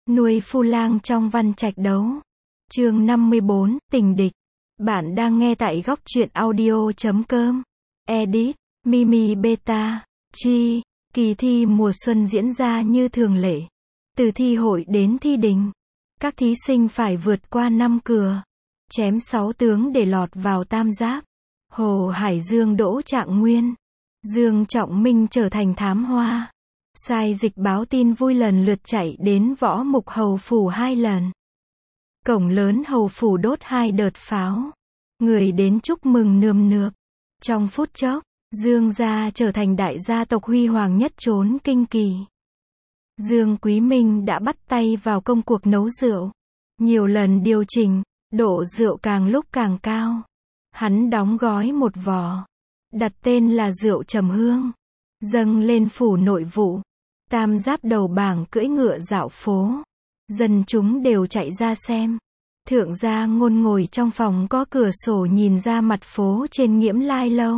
Nuôi phu lang trong văn trạch đấu. Chương 54, tình địch. Bạn đang nghe tại góc truyện audio.com. Edit, Mimi Beta, Chi. Kỳ thi mùa xuân diễn ra như thường lệ. Từ thi hội đến thi đình, các thí sinh phải vượt qua 5 cửa, chém 6 tướng để lọt vào tam giáp. Hồ Hải Dương đỗ Trạng Nguyên, Dương Trọng Minh trở thành thám hoa. Sai dịch báo tin vui lần lượt chạy đến Võ Mục Hầu Phủ 2 lần. Cổng lớn Hầu Phủ đốt 2 đợt pháo. Người đến chúc mừng nườm nượp. Trong phút chốc, Dương gia trở thành đại gia tộc huy hoàng nhất trốn Kinh Kỳ. Dương Quý Minh đã bắt tay vào công cuộc nấu rượu. Nhiều lần điều chỉnh, độ rượu càng lúc càng cao. Hắn đóng gói một vò, đặt tên là rượu trầm hương, dâng lên phủ nội vụ. Tam giáp đầu bảng cưỡi ngựa dạo phố. Dân chúng đều chạy ra xem. Thượng gia Ngôn ngồi trong phòng có cửa sổ nhìn ra mặt phố trên Nghiễm Lai lâu.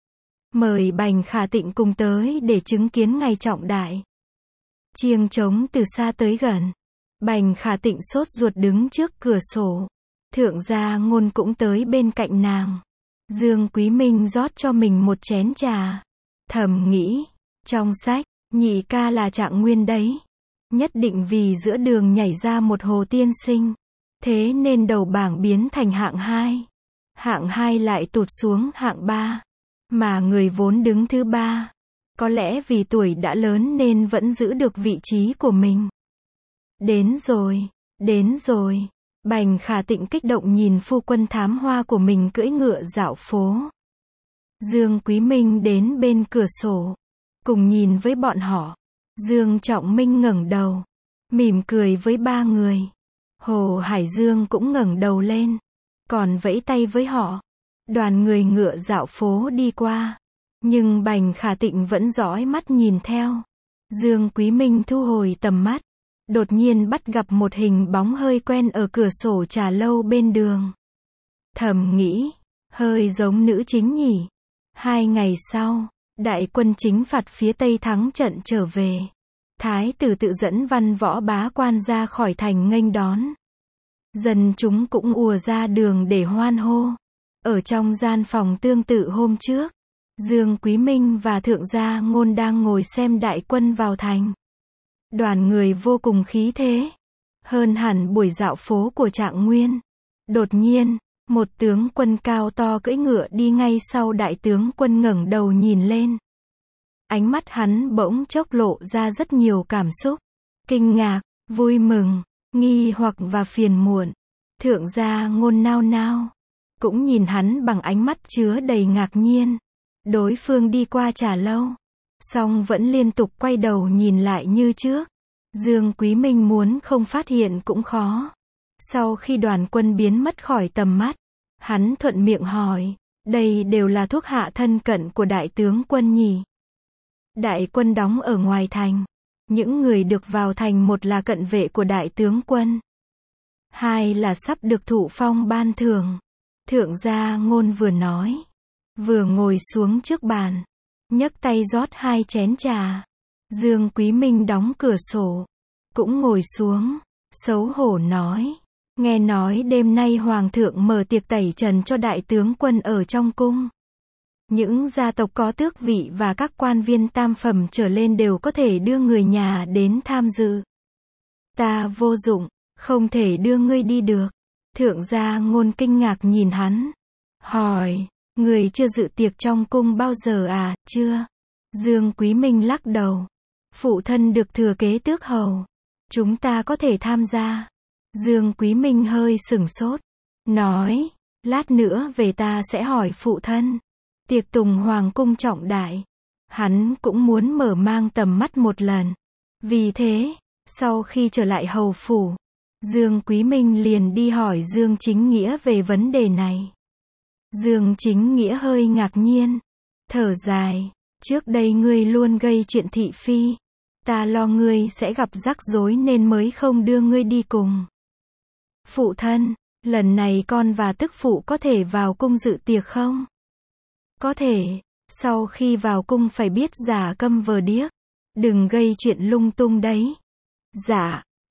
Mời Bành Khả Tịnh cùng tới để chứng kiến ngày trọng đại. Chiêng trống từ xa tới gần. Bành Khả Tịnh sốt ruột đứng trước cửa sổ. Thượng gia Ngôn cũng tới bên cạnh nàng. Dương Quý Minh rót cho mình một chén trà. Thầm nghĩ, trong sách, nhị ca là Trạng Nguyên đấy. Nhất định vì giữa đường nhảy ra một Hồ tiên sinh. Thế nên đầu bảng biến thành hạng 2. Hạng 2 lại tụt xuống hạng 3. Mà người vốn đứng thứ 3. Có lẽ vì tuổi đã lớn nên vẫn giữ được vị trí của mình. Đến rồi, đến rồi. Bành Khả Tịnh kích động nhìn phu quân thám hoa của mình cưỡi ngựa dạo phố. Dương Quý Minh đến bên cửa sổ, cùng nhìn với bọn họ. Dương Trọng Minh ngẩng đầu, mỉm cười với 3 người. Hồ Hải Dương cũng ngẩng đầu lên, còn vẫy tay với họ. Đoàn người ngựa dạo phố đi qua, nhưng Bành Khả Tịnh vẫn dõi mắt nhìn theo. Dương Quý Minh thu hồi tầm mắt, đột nhiên bắt gặp một hình bóng hơi quen ở cửa sổ trà lâu bên đường. Thầm nghĩ, hơi giống nữ chính nhỉ. 2 ngày sau, đại quân chính phạt phía Tây thắng trận trở về. Thái tử tự dẫn văn võ bá quan ra khỏi thành nghênh đón. Dân chúng cũng ùa ra đường để hoan hô. Ở trong gian phòng tương tự hôm trước, Dương Quý Minh và Thượng gia Ngôn đang ngồi xem đại quân vào thành. Đoàn người vô cùng khí thế, hơn hẳn buổi dạo phố của Trạng Nguyên. Đột nhiên, một tướng quân cao to cưỡi ngựa đi ngay sau đại tướng quân ngẩng đầu nhìn lên. Ánh mắt hắn bỗng chốc lộ ra rất nhiều cảm xúc. Kinh ngạc, vui mừng, nghi hoặc và phiền muộn. Thượng gia Ngôn nao nao, cũng nhìn hắn bằng ánh mắt chứa đầy ngạc nhiên. Đối phương đi qua trà lâu, song vẫn liên tục quay đầu nhìn lại như trước. Dương Quý Minh muốn không phát hiện cũng khó. Sau khi đoàn quân biến mất khỏi tầm mắt, hắn thuận miệng hỏi, đây đều là thuộc hạ thân cận của đại tướng quân nhỉ? Đại quân đóng ở ngoài thành. Những người được vào thành, một là cận vệ của đại tướng quân, 2 là sắp được thụ phong ban thưởng. Thượng gia Ngôn vừa nói, vừa ngồi xuống trước bàn, nhấc tay rót 2 chén trà. Dương Quý Minh đóng cửa sổ, cũng ngồi xuống, xấu hổ nói, nghe nói đêm nay Hoàng thượng mở tiệc tẩy trần cho đại tướng quân ở trong cung. Những gia tộc có tước vị và các quan viên tam phẩm trở lên đều có thể đưa người nhà đến tham dự. Ta vô dụng, không thể đưa ngươi đi được. Thượng gia Ngôn kinh ngạc nhìn hắn, hỏi, người chưa dự tiệc trong cung bao giờ à? Chưa. Dương Quý Minh lắc đầu. Phụ thân được thừa kế tước hầu, chúng ta có thể tham gia. Dương Quý Minh hơi sửng sốt, nói, lát nữa về ta sẽ hỏi phụ thân. Tiệc tùng hoàng cung trọng đại, hắn cũng muốn mở mang tầm mắt một lần. Vì thế, sau khi trở lại hầu phủ, Dương Quý Minh liền đi hỏi Dương Chính Nghĩa về vấn đề này. Dương Chính Nghĩa hơi ngạc nhiên, thở dài, trước đây ngươi luôn gây chuyện thị phi. Ta lo ngươi sẽ gặp rắc rối nên mới không đưa ngươi đi cùng. Phụ thân, lần này con và tức phụ có thể vào cung dự tiệc không? Có thể, sau khi vào cung phải biết giả câm vờ điếc. Đừng gây chuyện lung tung đấy. Dạ,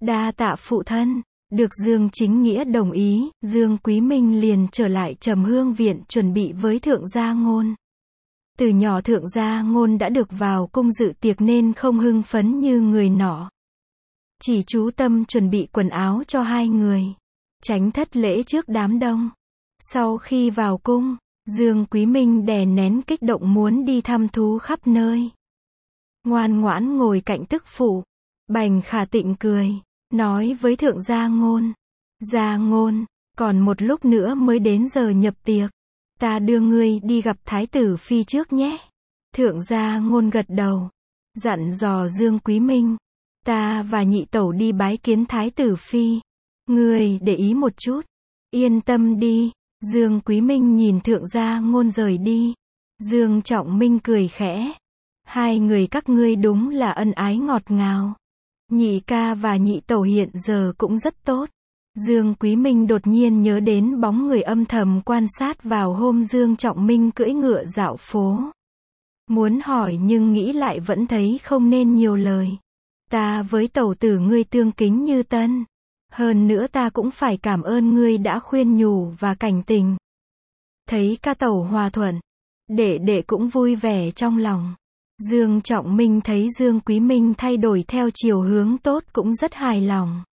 Đa tạ phụ thân. Được Dương Chính Nghĩa đồng ý, Dương Quý Minh liền trở lại Trầm Hương viện chuẩn bị với Thượng Gia Ngôn. Từ nhỏ Thượng Gia Ngôn đã được vào cung dự tiệc nên không hưng phấn như người nọ. Chỉ chú tâm chuẩn bị quần áo cho hai người, tránh thất lễ trước đám đông. Sau khi vào cung, Dương Quý Minh đè nén kích động muốn đi thăm thú khắp nơi. Ngoan ngoãn ngồi cạnh tức phụ. Bành Khả Tịnh cười, nói với Thượng Gia Ngôn. Gia Ngôn, còn một lúc nữa mới đến giờ nhập tiệc. Ta đưa ngươi đi gặp Thái tử Phi trước nhé. Thượng Gia Ngôn gật đầu, dặn dò Dương Quý Minh. Ta và nhị tẩu đi bái kiến Thái tử Phi. Ngươi để ý một chút. Yên tâm đi. Dương Quý Minh nhìn Thượng Gia Ngôn rời đi. Dương Trọng Minh cười khẽ. Hai người các ngươi đúng là ân ái ngọt ngào. Nhị ca và nhị tẩu hiện giờ cũng rất tốt. Dương Quý Minh đột nhiên nhớ đến bóng người âm thầm quan sát vào hôm Dương Trọng Minh cưỡi ngựa dạo phố. Muốn hỏi nhưng nghĩ lại vẫn thấy không nên nhiều lời. Ta với tẩu tử ngươi tương kính như tân. Hơn nữa ta cũng phải cảm ơn ngươi đã khuyên nhủ và cảnh tình. Thấy ca tẩu hòa thuận, đệ cũng vui vẻ trong lòng. Dương Trọng Minh thấy Dương Quý Minh thay đổi theo chiều hướng tốt cũng rất hài lòng.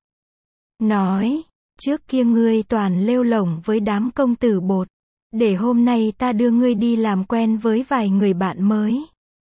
Nói, trước kia ngươi toàn lêu lổng với đám công tử bột. Để hôm nay ta đưa ngươi đi làm quen với vài người bạn mới.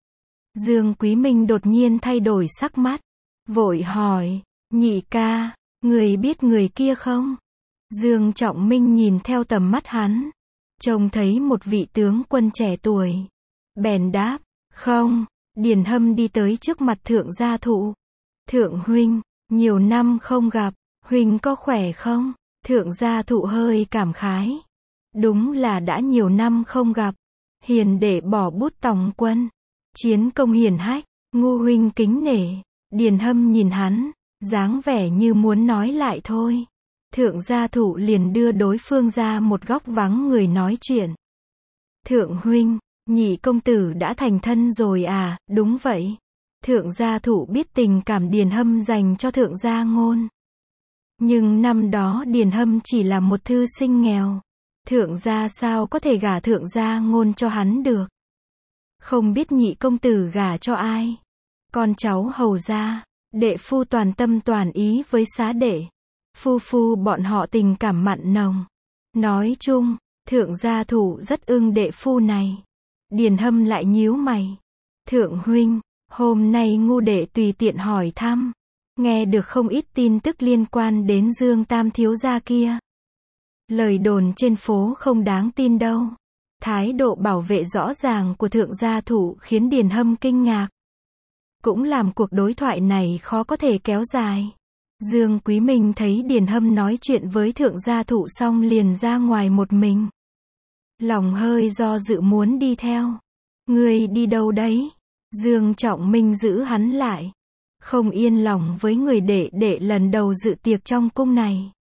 Dương Quý Minh đột nhiên thay đổi sắc mắt. Vội hỏi, nhị ca, người biết người kia không? Dương Trọng Minh nhìn theo tầm mắt hắn, trông thấy một vị tướng quân trẻ tuổi. Bèn đáp, không. Điền Hâm đi tới trước mặt Thượng Gia Thụ. Thượng huynh, nhiều năm không gặp, huynh có khỏe không? Thượng Gia Thụ hơi cảm khái. Đúng là đã nhiều năm không gặp. Hiền đệ bỏ bút tòng quân, chiến công hiển hách, ngu huynh kính nể. Điền Hâm nhìn hắn, dáng vẻ như muốn nói lại thôi. Thượng Gia Thụ liền đưa đối phương ra một góc vắng người nói chuyện. Thượng huynh, nhị công tử đã thành thân rồi à? Đúng vậy. Thượng Gia Thụ biết tình cảm Điền Hâm dành cho Thượng Gia Ngôn. Nhưng năm đó Điền Hâm chỉ là một thư sinh nghèo. Thượng Gia sao có thể gả Thượng Gia Ngôn cho hắn được? Không biết nhị công tử gả cho ai? Con cháu hầu gia. Đệ phu toàn tâm toàn ý với xá đệ. Phu bọn họ tình cảm mặn nồng. Nói chung, Thượng Gia Thụ rất ưng đệ phu này. Điền Hâm lại nhíu mày. Thượng huynh, hôm nay ngu đệ tùy tiện hỏi thăm. Nghe được không ít tin tức liên quan đến Dương Tam thiếu gia kia. Lời đồn trên phố không đáng tin đâu. Thái độ bảo vệ rõ ràng của Thượng Gia Thụ khiến Điền Hâm kinh ngạc. Cũng làm cuộc đối thoại này khó có thể kéo dài. Dương Quý Minh thấy Điền Hâm nói chuyện với Thượng Gia Thụ xong liền ra ngoài một mình. Lòng hơi do dự muốn đi theo. Ngươi đi đâu đấy? Dương Trọng Minh giữ hắn lại. Không yên lòng với người đệ lần đầu dự tiệc trong cung này.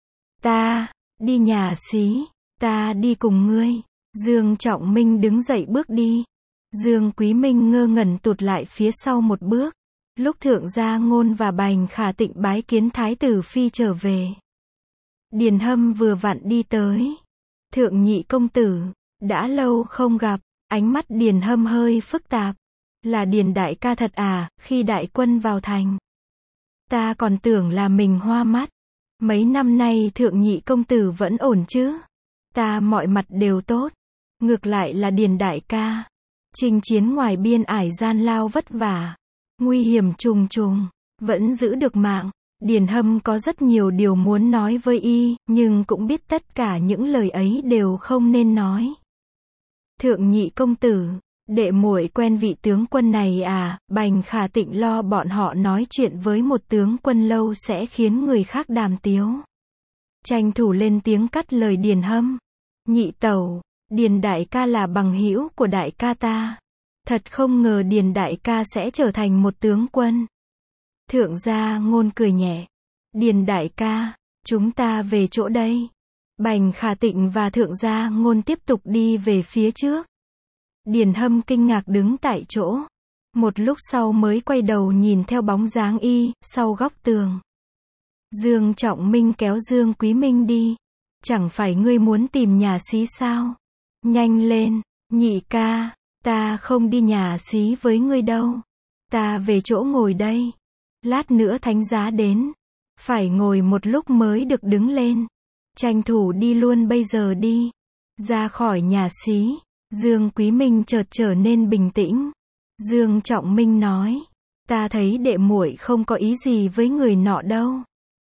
Ta, đi nhà xí. Ta đi cùng ngươi. Dương Trọng Minh đứng dậy bước đi. Dương Quý Minh ngơ ngẩn tụt lại phía sau một bước. Lúc Thượng Gia Ngôn và Bành Khả Tịnh bái kiến Thái tử Phi trở về. Điền Hâm vừa vặn đi tới. Thượng nhị công tử, đã lâu không gặp. Ánh mắt Điền Hâm hơi phức tạp. Là Điền đại ca thật à? Khi đại quân vào thành, ta còn tưởng là mình hoa mắt. Mấy năm nay thượng nhị công tử vẫn ổn chứ? Ta mọi mặt đều tốt. Ngược lại là Điền đại ca, chinh chiến ngoài biên ải gian lao vất vả, nguy hiểm trùng trùng, vẫn giữ được mạng. Điền Hâm có rất nhiều điều muốn nói với y, nhưng cũng biết tất cả những lời ấy đều không nên nói. Thượng nhị công tử, đệ muội quen vị tướng quân này à? Bành Khả Tịnh lo bọn họ nói chuyện với một tướng quân lâu sẽ khiến người khác đàm tiếu. Tranh thủ lên tiếng cắt lời Điền Hâm. Nhị tẩu, Điền đại ca là bằng hữu của đại ca ta. Thật không ngờ Điền đại ca sẽ trở thành một tướng quân. Thượng Gia Ngôn cười nhẹ. Điền đại ca, chúng ta về chỗ đây. Bành Khả Tịnh và Thượng Gia Ngôn tiếp tục đi về phía trước. Điền Hâm kinh ngạc đứng tại chỗ. Một lúc sau mới quay đầu nhìn theo bóng dáng y, sau góc tường. Dương Trọng Minh kéo Dương Quý Minh đi. Chẳng phải ngươi muốn tìm nhà xí sao? Nhanh lên, nhị ca, ta không đi nhà xí với ngươi đâu. Ta về chỗ ngồi đây. Lát nữa thánh giá đến. Phải ngồi một lúc mới được đứng lên. Tranh thủ đi luôn bây giờ đi. Ra khỏi nhà xí. Dương Quý Minh chợt trở nên bình tĩnh. Dương Trọng Minh nói. Ta thấy đệ muội không có ý gì với người nọ đâu.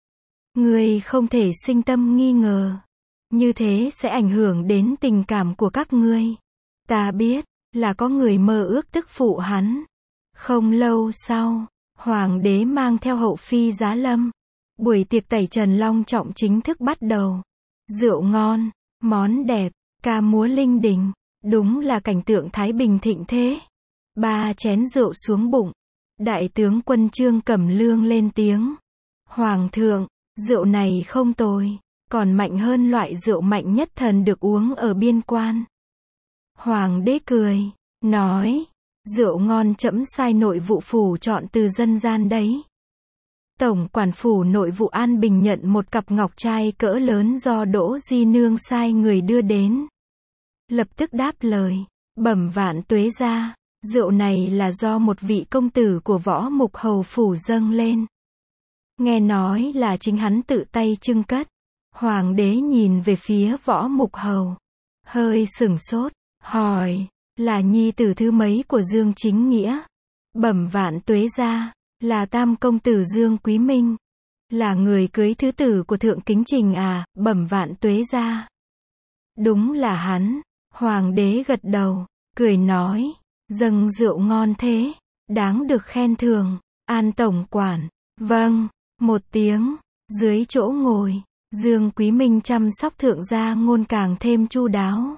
Ngươi không thể sinh tâm nghi ngờ. Như thế sẽ ảnh hưởng đến tình cảm của các ngươi. Ta biết, là có người mơ ước tức phụ hắn. Không lâu sau, Hoàng đế mang theo hậu phi giá lâm. Buổi tiệc tẩy trần long trọng chính thức bắt đầu. Rượu ngon, món đẹp, ca múa linh đình. Đúng là cảnh tượng thái bình thịnh thế. 3 chén rượu xuống bụng. Đại tướng quân Trương Cẩm Lương lên tiếng. Hoàng thượng, rượu này không tồi. Còn mạnh hơn loại rượu mạnh nhất thần được uống ở biên quan. Hoàng đế cười, nói, rượu ngon trẫm sai nội vụ phủ chọn từ dân gian đấy. Tổng quản phủ nội vụ An Bình nhận một cặp ngọc trai cỡ lớn do Đỗ Di Nương sai người đưa đến. Lập tức đáp lời, bẩm vạn tuế gia, rượu này là do một vị công tử của Võ Mục Hầu phủ dâng lên. Nghe nói là chính hắn tự tay trưng cất. Hoàng đế nhìn về phía Võ Mục Hầu, hơi sửng sốt, hỏi, là nhi tử thứ mấy của Dương Chính Nghĩa? Bẩm vạn tuế gia, là tam công tử Dương Quý Minh, là người cưới thứ tử của Thượng Kính Trình à? Bẩm vạn tuế gia. Đúng là hắn. Hoàng đế gật đầu, cười nói, dâng rượu ngon thế, đáng được khen thường. An tổng quản, vâng, một tiếng. Dưới chỗ ngồi, Dương Quý Minh chăm sóc thượng gia ngôn càng thêm chu đáo.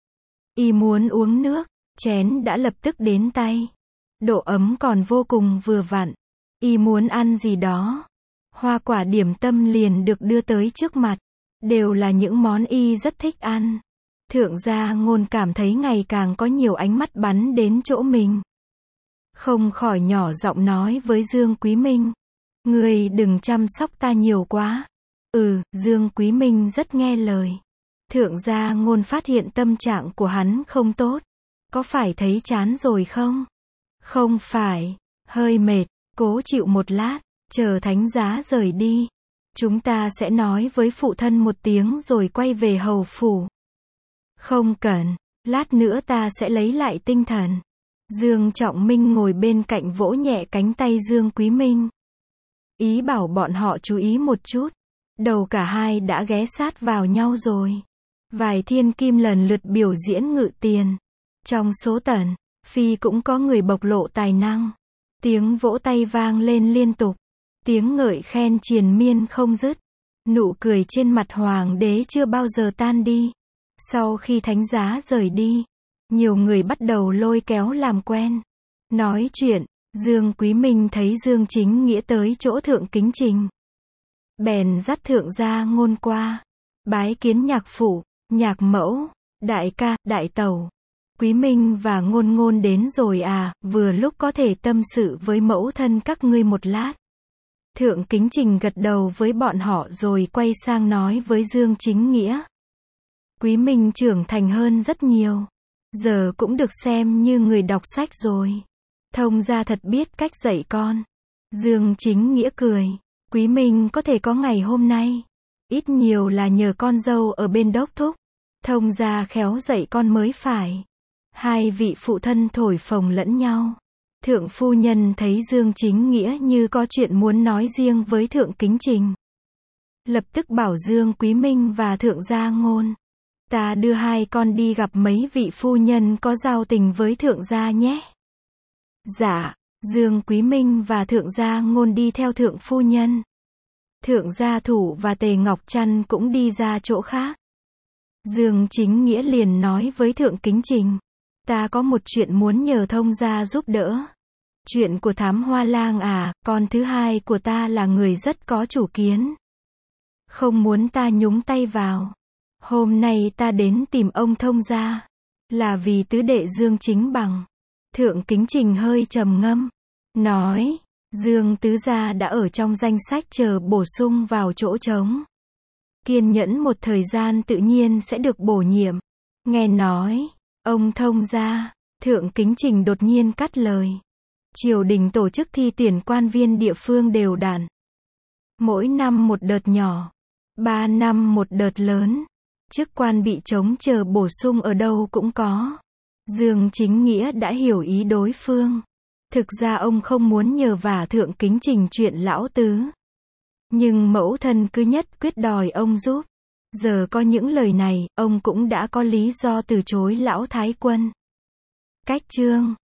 Y muốn uống nước, chén đã lập tức đến tay. Độ ấm còn vô cùng vừa vặn. Y muốn ăn gì đó, hoa quả điểm tâm liền được đưa tới trước mặt. Đều là những món y rất thích ăn. Thượng gia ngôn cảm thấy ngày càng có nhiều ánh mắt bắn đến chỗ mình. Không khỏi nhỏ giọng nói với Dương Quý Minh. Ngươi đừng chăm sóc ta nhiều quá. Dương Quý Minh rất nghe lời. Thượng gia ngôn phát hiện tâm trạng của hắn không tốt. Có phải thấy chán rồi không? Không phải, hơi mệt, cố chịu một lát, chờ thánh giá rời đi. Chúng ta sẽ nói với phụ thân một tiếng rồi quay về hầu phủ. Không cần, lát nữa ta sẽ lấy lại tinh thần. Dương Trọng Minh ngồi bên cạnh vỗ nhẹ cánh tay Dương Quý Minh. Ý bảo bọn họ chú ý một chút. Đầu cả hai đã ghé sát vào nhau rồi. Vài thiên kim lần lượt biểu diễn ngự tiền. Trong số Tần, Phi cũng có người bộc lộ tài năng. Tiếng vỗ tay vang lên liên tục. Tiếng ngợi khen triền miên không dứt. Nụ cười trên mặt hoàng đế chưa bao giờ tan đi. Sau khi thánh giá rời đi, nhiều người bắt đầu lôi kéo làm quen. Nói chuyện, Dương Quý Minh thấy Dương Chính Nghĩa tới chỗ Thượng Kính Trình. Bèn dắt thượng gia ngôn qua. Bái kiến nhạc phụ, nhạc mẫu, đại ca, đại tẩu. Quý Minh và ngôn ngôn đến rồi à, vừa lúc có thể tâm sự với mẫu thân các ngươi một lát. Thượng Kính Trình gật đầu với bọn họ rồi quay sang nói với Dương Chính Nghĩa. Quý Minh trưởng thành hơn rất nhiều. Giờ cũng được xem như người đọc sách rồi. Thông gia thật biết cách dạy con. Dương Chính Nghĩa cười. Quý Minh có thể có ngày hôm nay. Ít nhiều là nhờ con dâu ở bên đốc thúc. Thông gia khéo dạy con mới phải. Hai vị phụ thân thổi phồng lẫn nhau. Thượng phu nhân thấy Dương Chính Nghĩa như có chuyện muốn nói riêng với Thượng Kính Trình. Lập tức bảo Dương Quý Minh và Thượng gia ngôn. Ta đưa hai con đi gặp mấy vị phu nhân có giao tình với Thượng gia nhé. Dạ, Dương Quý Minh và Thượng gia ngôn đi theo Thượng phu nhân. Thượng gia Thủ và Tề Ngọc Trăn cũng đi ra chỗ khác. Dương Chính Nghĩa liền nói với Thượng Kính Trình. Ta có một chuyện muốn nhờ thông gia giúp đỡ. Chuyện của Thám Hoa Lang à, con thứ hai của ta là người rất có chủ kiến. Không muốn ta nhúng tay vào. Hôm nay ta đến tìm ông thông gia. Là vì tứ đệ Dương Chính Bằng. Thượng Kính Trình hơi trầm ngâm. Nói, Dương Tứ Gia đã ở trong danh sách chờ bổ sung vào chỗ trống. Kiên nhẫn một thời gian tự nhiên sẽ được bổ nhiệm. Nghe nói, ông thông gia, Thượng Kính Trình đột nhiên cắt lời. Triều đình tổ chức thi tuyển quan viên địa phương đều đặn. Mỗi năm một đợt nhỏ, 3 năm một đợt lớn. Chức quan bị trống chờ bổ sung ở đâu cũng có. Dương Chính Nghĩa đã hiểu ý đối phương. Thực ra ông không muốn nhờ vả Thượng Kính Trình chuyện lão tứ. Nhưng mẫu thân cứ nhất quyết đòi ông giúp. Giờ có những lời này, ông cũng đã có lý do từ chối lão thái quân. Cách chương